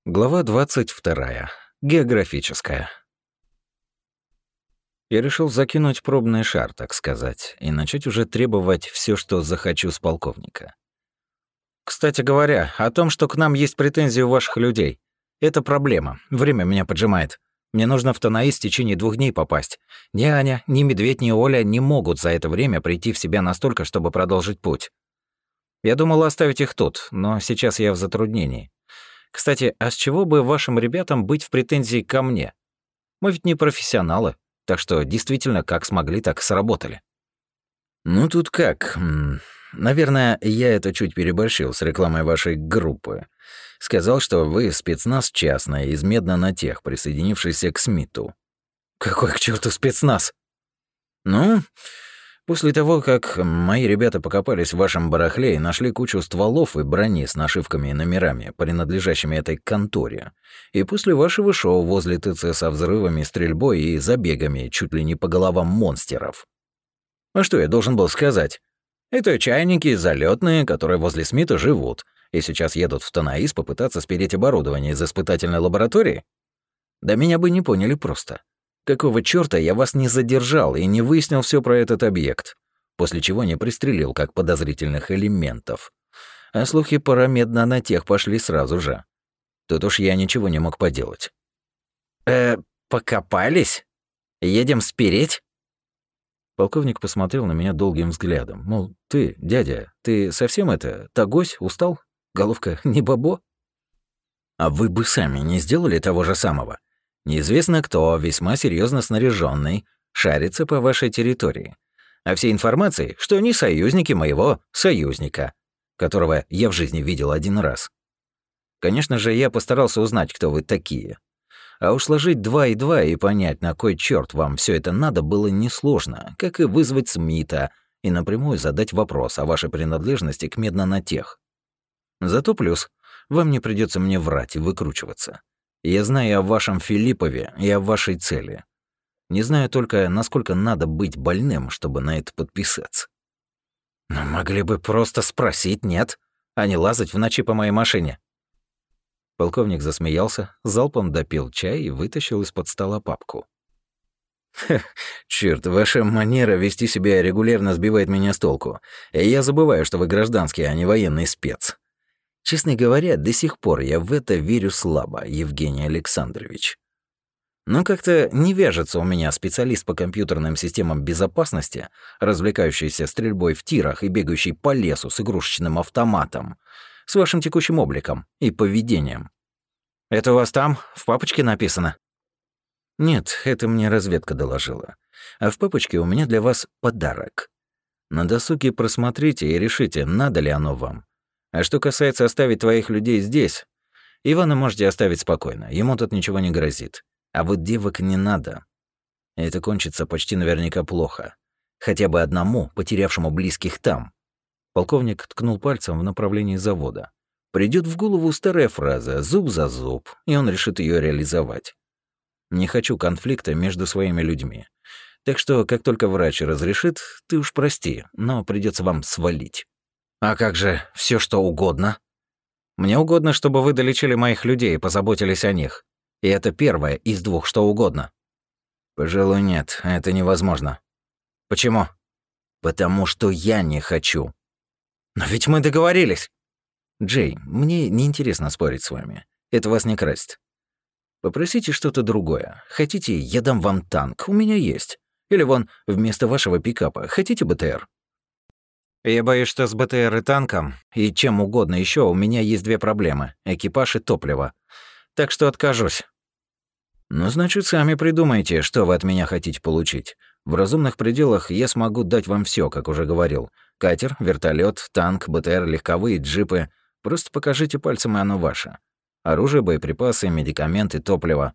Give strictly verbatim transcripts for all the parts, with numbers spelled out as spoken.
Глава двадцать вторая. Географическая. Я решил закинуть пробный шар, так сказать, и начать уже требовать все, что захочу с полковника. Кстати говоря, о том, что к нам есть претензии у ваших людей. Это проблема. Время меня поджимает. Мне нужно в Танаис в течение двух дней попасть. Ни Аня, ни Медведь, ни Оля не могут за это время прийти в себя настолько, чтобы продолжить путь. Я думал оставить их тут, но сейчас я в затруднении. Кстати, а с чего бы вашим ребятам быть в претензии ко мне? Мы ведь не профессионалы, так что действительно как смогли, так и сработали. Ну тут как? Наверное, я это чуть переборщил с рекламой вашей группы. Сказал, что вы спецназ частный из Меднанотех, присоединившийся к Смиту. Какой к черту спецназ? Ну, после того, как мои ребята покопались в вашем барахле и нашли кучу стволов и брони с нашивками и номерами, принадлежащими этой конторе, и после вашего шоу возле ТЦ со взрывами, стрельбой и забегами чуть ли не по головам монстеров. А что я должен был сказать? Это чайники залетные, которые возле Смита живут, и сейчас едут в Танаис попытаться спереть оборудование из испытательной лаборатории? Да меня бы не поняли просто. Какого чёрта я вас не задержал и не выяснил всё про этот объект, после чего не пристрелил как подозрительных элементов. А слухи про Меднанотех пошли сразу же. Тут уж я ничего не мог поделать. «Э, покопались? Едем спереть?» Полковник посмотрел на меня долгим взглядом. Мол, ты, дядя, ты совсем это, тогось, устал? Головка не бабо? А вы бы сами не сделали того же самого? Неизвестно кто, весьма серьезно снаряженный, шарится по вашей территории. А всей информации, что они союзники моего союзника, которого я в жизни видел один раз. Конечно же, я постарался узнать, кто вы такие. А уж сложить два и два и понять, на кой черт вам все это надо, было несложно, как и вызвать Смита и напрямую задать вопрос о вашей принадлежности к Меднанотех. Зато плюс, вам не придется мне врать и выкручиваться. Я знаю о вашем Филиппове и о вашей цели. Не знаю только, насколько надо быть больным, чтобы на это подписаться. Но могли бы просто спросить, нет? А не лазать в ночи по моей машине. Полковник засмеялся, залпом допил чай и вытащил из-под стола папку. Черт, ваша манера вести себя регулярно сбивает меня с толку. И я забываю, что вы гражданский, а не военный спец. Честно говоря, до сих пор я в это верю слабо, Евгений Александрович. Но как-то не вяжется у меня специалист по компьютерным системам безопасности, развлекающийся стрельбой в тирах и бегающий по лесу с игрушечным автоматом, с вашим текущим обликом и поведением. Это у вас там, в папочке написано? Нет, это мне разведка доложила. А в папочке у меня для вас подарок. На досуге просмотрите и решите, надо ли оно вам. А что касается оставить твоих людей здесь, Ивана можете оставить спокойно, ему тут ничего не грозит. А вот девок не надо. Это кончится почти наверняка плохо. Хотя бы одному, потерявшему близких там. Полковник ткнул пальцем в направлении завода. Придет в голову старая фраза «зуб за зуб», и он решит ее реализовать. Не хочу конфликта между своими людьми. Так что, как только врач разрешит, ты уж прости, но придется вам свалить. А как же все что угодно? Мне угодно, чтобы вы долечили моих людей и позаботились о них. И это первое из двух что угодно. Пожалуй, нет, это невозможно. Почему? Потому что я не хочу. Но ведь мы договорились. Джей, мне неинтересно спорить с вами. Это вас не красит. Попросите что-то другое. Хотите, я дам вам танк, у меня есть. Или вон, вместо вашего пикапа, хотите БТР? Я боюсь, что с БТР и танком, и чем угодно еще у меня есть две проблемы — экипаж и топливо. Так что откажусь. Ну, значит, сами придумайте, что вы от меня хотите получить. В разумных пределах я смогу дать вам все, как уже говорил. Катер, вертолет, танк, БТР, легковые, джипы. Просто покажите пальцем, и оно ваше. Оружие, боеприпасы, медикаменты, топливо.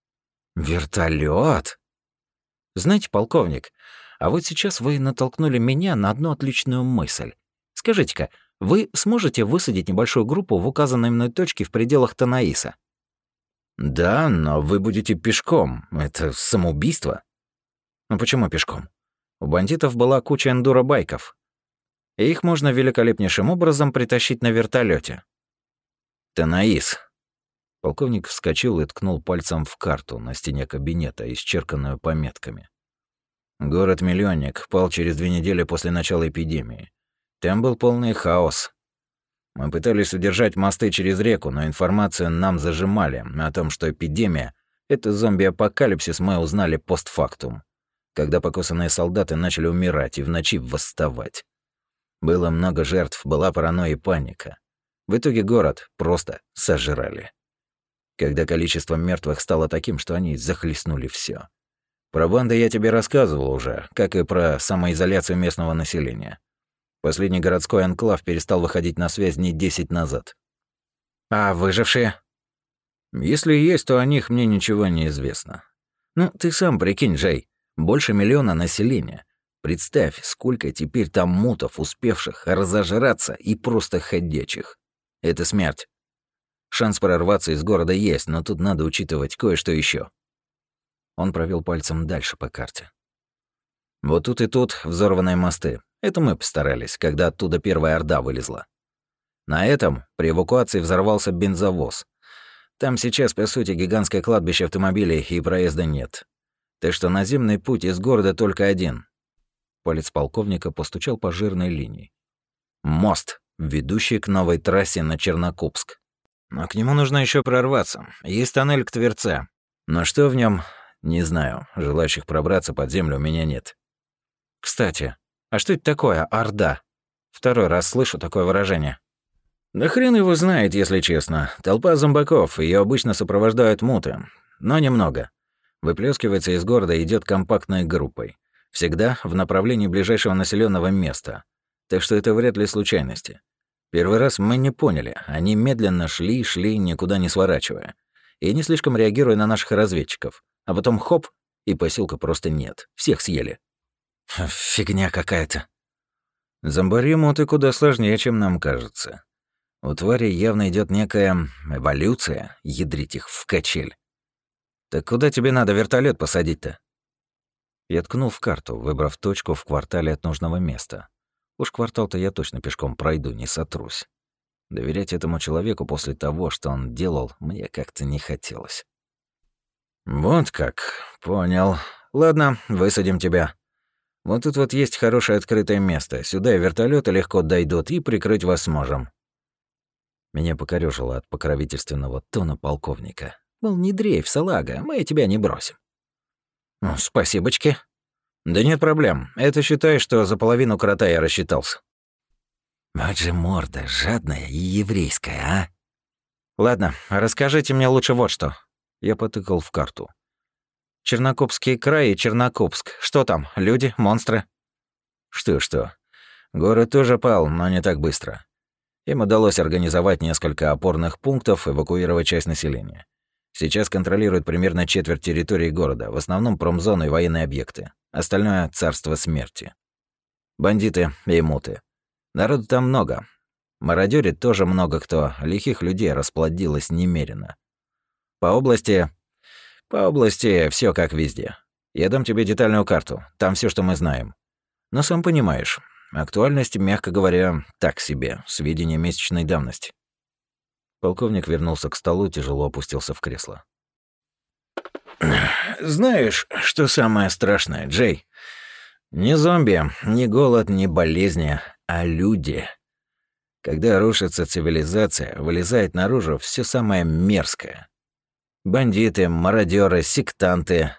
Вертолет? Знаете, полковник, а вот сейчас вы натолкнули меня на одну отличную мысль. Скажите-ка, вы сможете высадить небольшую группу в указанной мной точке в пределах Танаиса? Да, но вы будете пешком. Это самоубийство. Ну почему пешком? У бандитов была куча эндуробайков. И их можно великолепнейшим образом притащить на вертолете. Танаис. Полковник вскочил и ткнул пальцем в карту на стене кабинета, исчерканную пометками. Город-миллионник пал через две недели после начала эпидемии. Там был полный хаос. Мы пытались удержать мосты через реку, но информацию нам зажимали. О том, что эпидемия — это зомби-апокалипсис, мы узнали постфактум, когда покусанные солдаты начали умирать и в ночи восставать. Было много жертв, была паранойя и паника. В итоге город просто сожрали. Когда количество мертвых стало таким, что они захлестнули все. Про банды я тебе рассказывал уже, как и про самоизоляцию местного населения. Последний городской анклав перестал выходить на связь дней десять назад. А выжившие? Если есть, то о них мне ничего не известно. Ну, ты сам прикинь, Джей, больше миллиона населения. Представь, сколько теперь там мутов, успевших разожраться и просто ходячих. Это смерть. Шанс прорваться из города есть, но тут надо учитывать кое-что еще. Он провел пальцем дальше по карте. Вот тут и тут взорванные мосты. Это мы постарались, когда оттуда первая орда вылезла. На этом при эвакуации взорвался бензовоз. Там сейчас, по сути, гигантское кладбище автомобилей и проезда нет. Так что наземный путь из города только один. Палец полковника постучал по жирной линии. Мост, ведущий к новой трассе на Чернокопск. Но к нему нужно еще прорваться. Есть тоннель к Тверце. Но что в нем, не знаю. Желающих пробраться под землю у меня нет. Кстати, а что это такое, орда? Второй раз слышу такое выражение. Да хрен его знает, если честно. Толпа зомбаков, ее обычно сопровождают муты. Но немного. Выплескивается из города и идет компактной группой. Всегда в направлении ближайшего населенного места. Так что это вряд ли случайности. Первый раз мы не поняли. Они медленно шли, шли, никуда не сворачивая. И не слишком реагируя на наших разведчиков. А потом хоп, и поселка просто нет. Всех съели. Фигня какая-то. Зомбари-муты куда сложнее, чем нам кажется. У твари явно идет некая эволюция, ядрить их в качель. Так куда тебе надо вертолет посадить-то? Я ткнул в карту, выбрав точку в квартале от нужного места. Уж квартал-то я точно пешком пройду, не сотрусь. Доверять этому человеку после того, что он делал, мне как-то не хотелось. Вот как, понял. Ладно, высадим тебя. Вот тут вот есть хорошее открытое место. Сюда и вертолеты легко дойдут, и прикрыть вас сможем. Меня покорёжило от покровительственного тона полковника. Мол, не дрейф, салага, мы тебя не бросим. Ну, спасибочки. Да нет проблем. Это считай, что за половину крота я рассчитался. Вот же морда жадная и еврейская, а? Ладно, расскажите мне лучше вот что. Я потыкал в карту. Чернокопский край и Чернокопск. Что там, люди, монстры? Что-что. Город тоже пал, но не так быстро. Им удалось организовать несколько опорных пунктов, эвакуировать часть населения. Сейчас контролируют примерно четверть территории города, в основном промзоны и военные объекты. Остальное — царство смерти. Бандиты и муты. Народу там много. Мародёрит тоже много кто, лихих людей расплодилось немерено. По области... По области все как везде. Я дам тебе детальную карту, там все, что мы знаем. Но сам понимаешь, актуальность, мягко говоря, так себе, сведения месячной давности. Полковник вернулся к столу, тяжело опустился в кресло. Знаешь, что самое страшное, Джей? Не зомби, не голод, не болезни, а люди. Когда рушится цивилизация, вылезает наружу все самое мерзкое. Бандиты, мародеры, сектанты.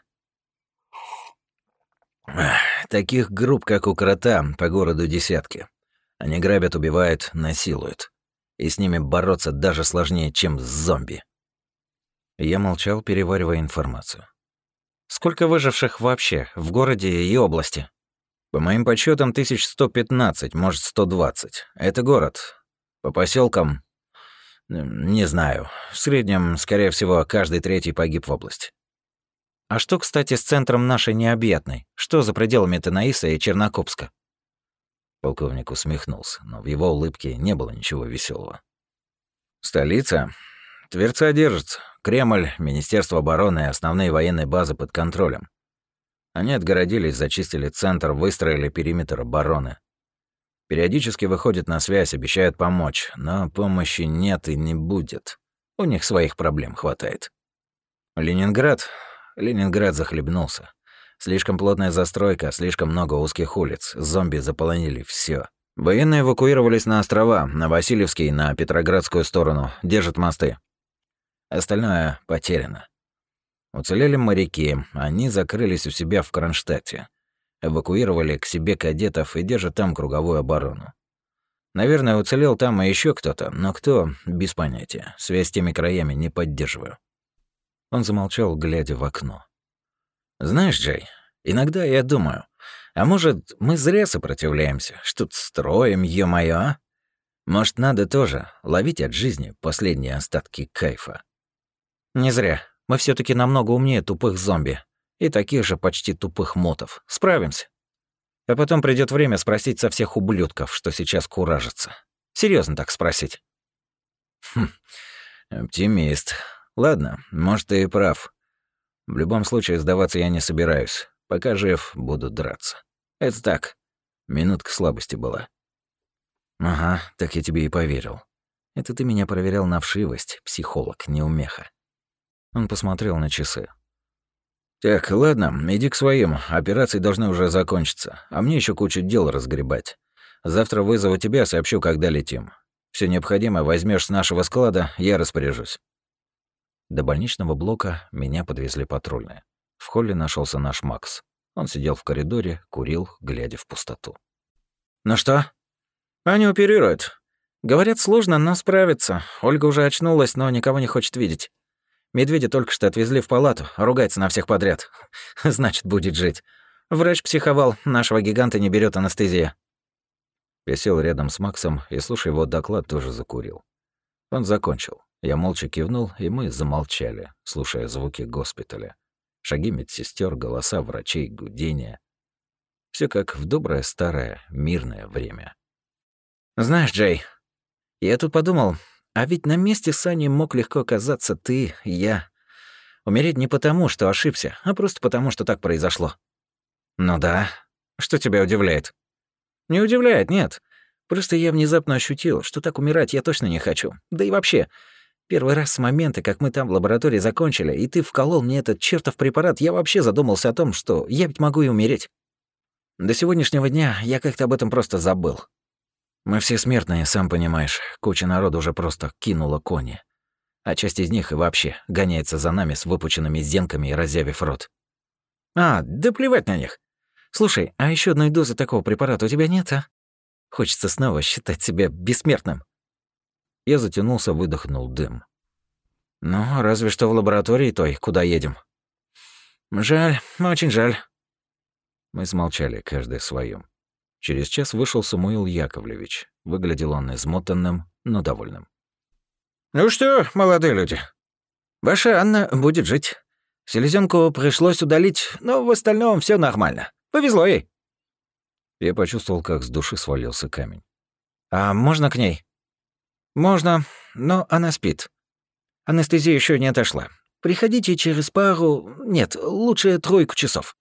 Таких групп, как у Крота, по городу десятки. Они грабят, убивают, насилуют. И с ними бороться даже сложнее, чем с зомби. Я молчал, переваривая информацию. Сколько выживших вообще в городе и области? По моим подсчетам, тысяч сто пятнадцать, может, сто двадцать. Это город. По поселкам, не знаю. В среднем, скорее всего, каждый третий погиб в области. А что, кстати, с центром нашей необъятной? Что за пределами Танаиса и Чернокопска? Полковник усмехнулся, но в его улыбке не было ничего веселого. Столица? Тверца держится. Кремль, Министерство обороны и основные военные базы под контролем. Они отгородились, зачистили центр, выстроили периметр обороны. Периодически выходят на связь, обещают помочь, но помощи нет и не будет. У них своих проблем хватает. Ленинград? Ленинград захлебнулся. Слишком плотная застройка, слишком много узких улиц. Зомби заполонили все. Военные эвакуировались на острова, на Васильевский, на Петроградскую сторону. Держат мосты. Остальное потеряно. Уцелели моряки. Они закрылись у себя в Кронштадте. Эвакуировали к себе кадетов и держат там круговую оборону. Наверное, уцелел там и еще кто-то, но кто — без понятия. Связь с теми краями не поддерживаю. Он замолчал, глядя в окно. Знаешь, Джей, иногда я думаю, а может, мы зря сопротивляемся, что-то строим, ё-моё, а? Может, надо тоже ловить от жизни последние остатки кайфа? Не зря. Мы все таки намного умнее тупых зомби и таких же почти тупых мотов. Справимся. А потом придёт время спросить со всех ублюдков, что сейчас куражатся. Серьёзно так спросить. Хм, оптимист. Ладно, может, ты и прав. В любом случае, сдаваться я не собираюсь. Пока жив, буду драться. Это так, минутка слабости была. Ага, так я тебе и поверил. Это ты меня проверял на вшивость, психолог, неумеха. Он посмотрел на часы. «Так, ладно, иди к своим. Операции должны уже закончиться. А мне еще кучу дел разгребать. Завтра вызову тебя, сообщу, когда летим. Все необходимое возьмешь с нашего склада, я распоряжусь». До больничного блока меня подвезли патрульные. В холле нашелся наш Макс. Он сидел в коридоре, курил, глядя в пустоту. «Ну что?» «Они оперируют. Говорят, сложно, но справится. Ольга уже очнулась, но никого не хочет видеть. Медведя только что отвезли в палату, ругается на всех подряд. Значит, будет жить. Врач психовал, нашего гиганта не берет анестезия». Я сел рядом с Максом и, слушая его доклад, тоже закурил. Он закончил. Я молча кивнул, и мы замолчали, слушая звуки госпиталя. Шаги медсестер, голоса врачей, гудение. Все как в доброе старое мирное время. «Знаешь, Джей, я тут подумал, а ведь на месте Сани мог легко оказаться ты и я. Умереть не потому, что ошибся, а просто потому, что так произошло». «Ну да. Что тебя удивляет?» «Не удивляет, нет. Просто я внезапно ощутил, что так умирать я точно не хочу. Да и вообще, первый раз с момента, как мы там в лаборатории закончили, и ты вколол мне этот чертов препарат, я вообще задумался о том, что я ведь могу и умереть. До сегодняшнего дня я как-то об этом просто забыл. Мы все смертные, сам понимаешь. Куча народу уже просто кинула кони. А часть из них и вообще гоняется за нами с выпученными зенками и разъявив рот. А, да плевать на них. Слушай, а еще одной дозы такого препарата у тебя нет, а? Хочется снова считать себя бессмертным. Я затянулся, выдохнул дым. Ну, разве что в лаборатории той, куда едем. Жаль, очень жаль. Мы смолчали, каждый в своём. Через час вышел Самуил Яковлевич. Выглядел он измотанным, но довольным. «Ну что, молодые люди, ваша Анна будет жить. Селезенку пришлось удалить, но в остальном все нормально. Повезло ей». Я почувствовал, как с души свалился камень. «А можно к ней?» «Можно, но она спит. Анестезия еще не отошла. Приходите через пару... Нет, лучше тройку часов».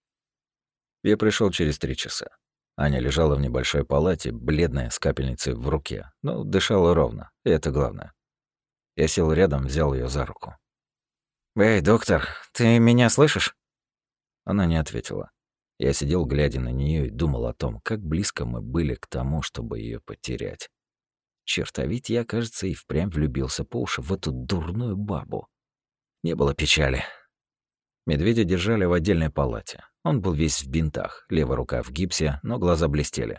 Я пришел через три часа. Аня лежала в небольшой палате, бледная, с капельницей в руке, но дышала ровно, и это главное. Я сел рядом, взял ее за руку. «Эй, доктор, ты меня слышишь?» Она не ответила. Я сидел, глядя на нее, и думал о том, как близко мы были к тому, чтобы ее потерять. Черт, а ведь я, кажется, и впрямь влюбился по уши в эту дурную бабу. Не было печали. Медведя держали в отдельной палате. Он был весь в бинтах, левая рука в гипсе, но глаза блестели.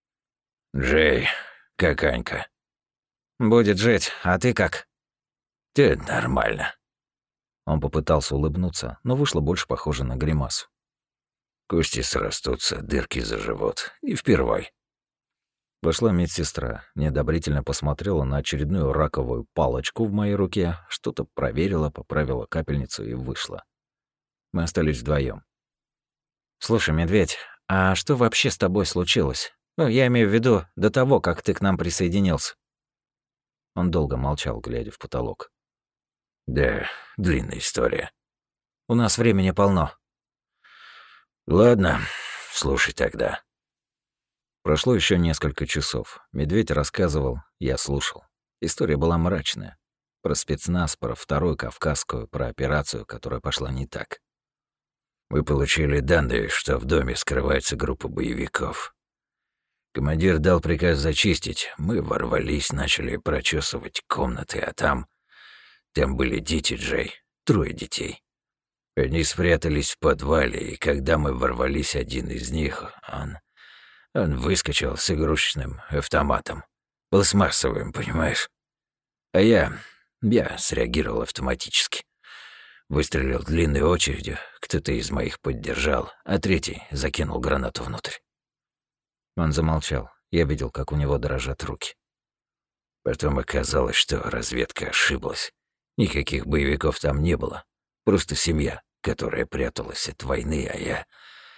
«Джей, как Анька?» «Будет жить, а ты как?» «Ты нормально». Он попытался улыбнуться, но вышло больше похоже на гримасу. «Кости срастутся, дырки заживут. И впервой». Вошла медсестра, неодобрительно посмотрела на очередную раковую палочку в моей руке, что-то проверила, поправила капельницу и вышла. Мы остались вдвоем. «Слушай, медведь, а что вообще с тобой случилось? Ну, я имею в виду, до того, как ты к нам присоединился». Он долго молчал, глядя в потолок. «Да, длинная история. У нас времени полно». «Ладно, слушай тогда». Прошло еще несколько часов. Медведь рассказывал, я слушал. История была мрачная. Про спецназ, про вторую Кавказскую, про операцию, которая пошла не так. Мы получили данные, что в доме скрывается группа боевиков. Командир дал приказ зачистить. Мы ворвались, начали прочесывать комнаты, а там... Там были дети, Джей. Трое детей. Они спрятались в подвале, и когда мы ворвались, один из них, он... Он выскочил с игрушечным автоматом. Пластмассовым, понимаешь? А я... Я среагировал автоматически. Выстрелил длинной очередью, кто-то из моих поддержал, а третий закинул гранату внутрь. Он замолчал. Я видел, как у него дрожат руки. Потом оказалось, что разведка ошиблась. Никаких боевиков там не было. Просто семья, которая пряталась от войны, а я...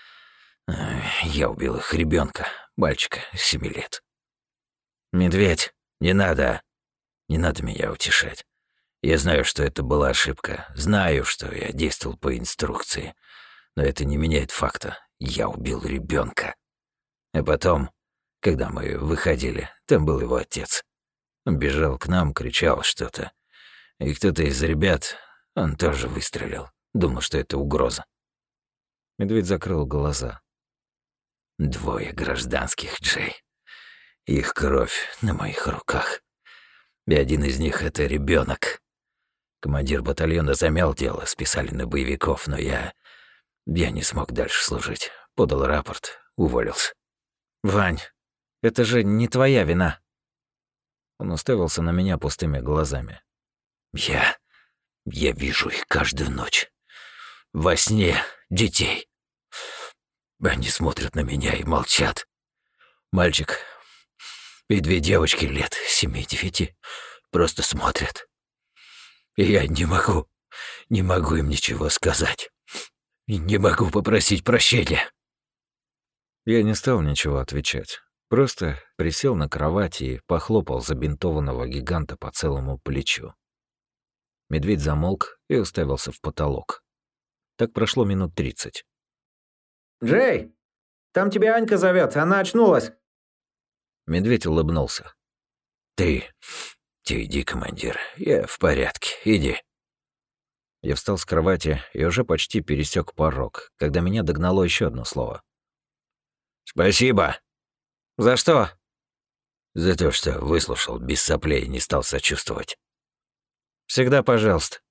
Я убил их ребенка, мальчика, семи лет. Медведь, не надо. Не надо меня утешать. Я знаю, что это была ошибка. Знаю, что я действовал по инструкции. Но это не меняет факта. Я убил ребенка. А потом, когда мы выходили, там был его отец. Он бежал к нам, кричал что-то. И кто-то из ребят, он тоже выстрелил. Думал, что это угроза. Медведь закрыл глаза. Двое гражданских, Джей. Их кровь на моих руках. И один из них — это ребенок. Командир батальона замял дело, списали на боевиков, но я... Я не смог дальше служить. Подал рапорт, уволился. «Вань, это же не твоя вина». Он уставился на меня пустыми глазами. «Я... Я вижу их каждую ночь. Во сне детей. Они смотрят на меня и молчат. Мальчик и две девочки лет семи-девяти просто смотрят. И я не могу, не могу им ничего сказать. Не могу попросить прощения». Я не стал ничего отвечать. Просто присел на кровати и похлопал забинтованного гиганта по целому плечу. Медведь замолк и уставился в потолок. Так прошло минут тридцать. «Джей, там тебя Анька зовет, она очнулась!» Медведь улыбнулся. «Ты... Ты иди, командир, я в порядке, иди». Я встал с кровати и уже почти пересек порог, когда меня догнало еще одно слово. «Спасибо». «За что?» «За то, что выслушал без соплей и не стал сочувствовать». «Всегда пожалуйста».